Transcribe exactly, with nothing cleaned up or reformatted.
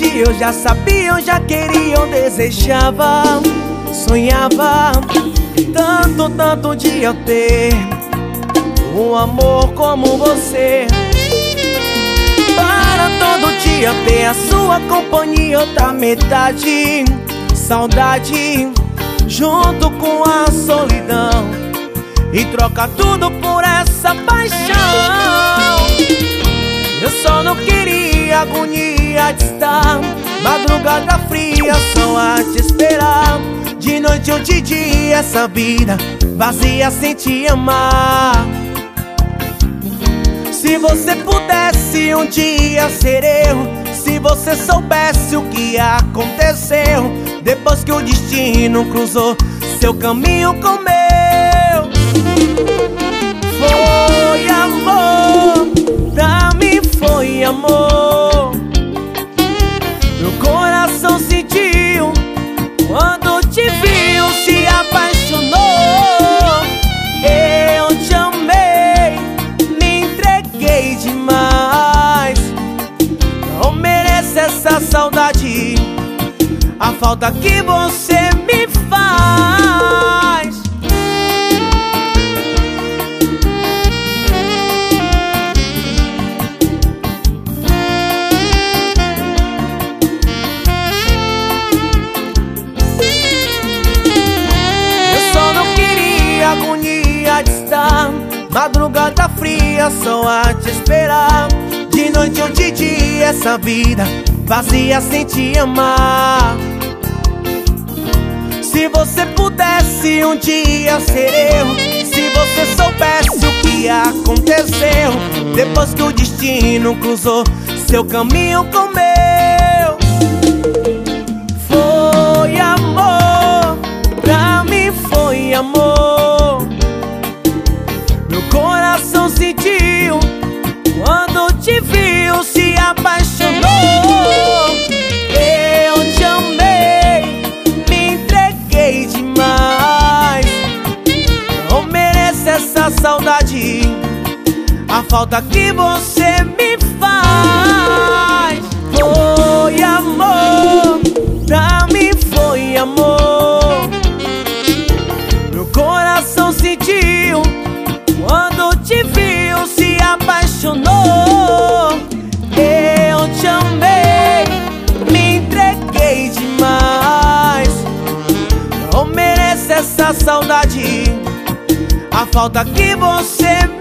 ti eu já sabia, eu já queria, eu desejava, sonhava tanto, tanto um dia eu ter um amor como você. Para todo dia ter a sua companhia, outra metade, saudade junto com a solidão, e troca tudo por essa paixão. Eu só não queria agonia de estar madrugada fria só a te esperar. De noite ou de dia essa vida vazia sem te amar. Se você pudesse um dia ser eu, se você soubesse o que aconteceu depois que o destino cruzou seu caminho com o meu. Foi amor, pra mim foi amor. Meu coração sentiu quando te viu, se apaixonou. Eu te amei, me entreguei demais. Não mereço essa saudade, a falta que você me faz. Eu só não queria agonia de estar madrugada fria só a te esperar. De noite ou de dia essa vida vazia sem te amar. Se você pudesse um dia ser eu, se você soubesse o que aconteceu depois que o destino cruzou seu caminho com o meu. Foi amor, pra mim foi amor. Meu coração sentiu quando te viu, se apaixonou. Eu te amei, me entreguei demais. Não mereço essa saudade, a falta que você me faz. Foi amor, pra mim foi amor. Meu coração sentiu quando te viu, se apaixonou. Eu te amei, me entreguei demais. Não mereço essa saudade, a falta que você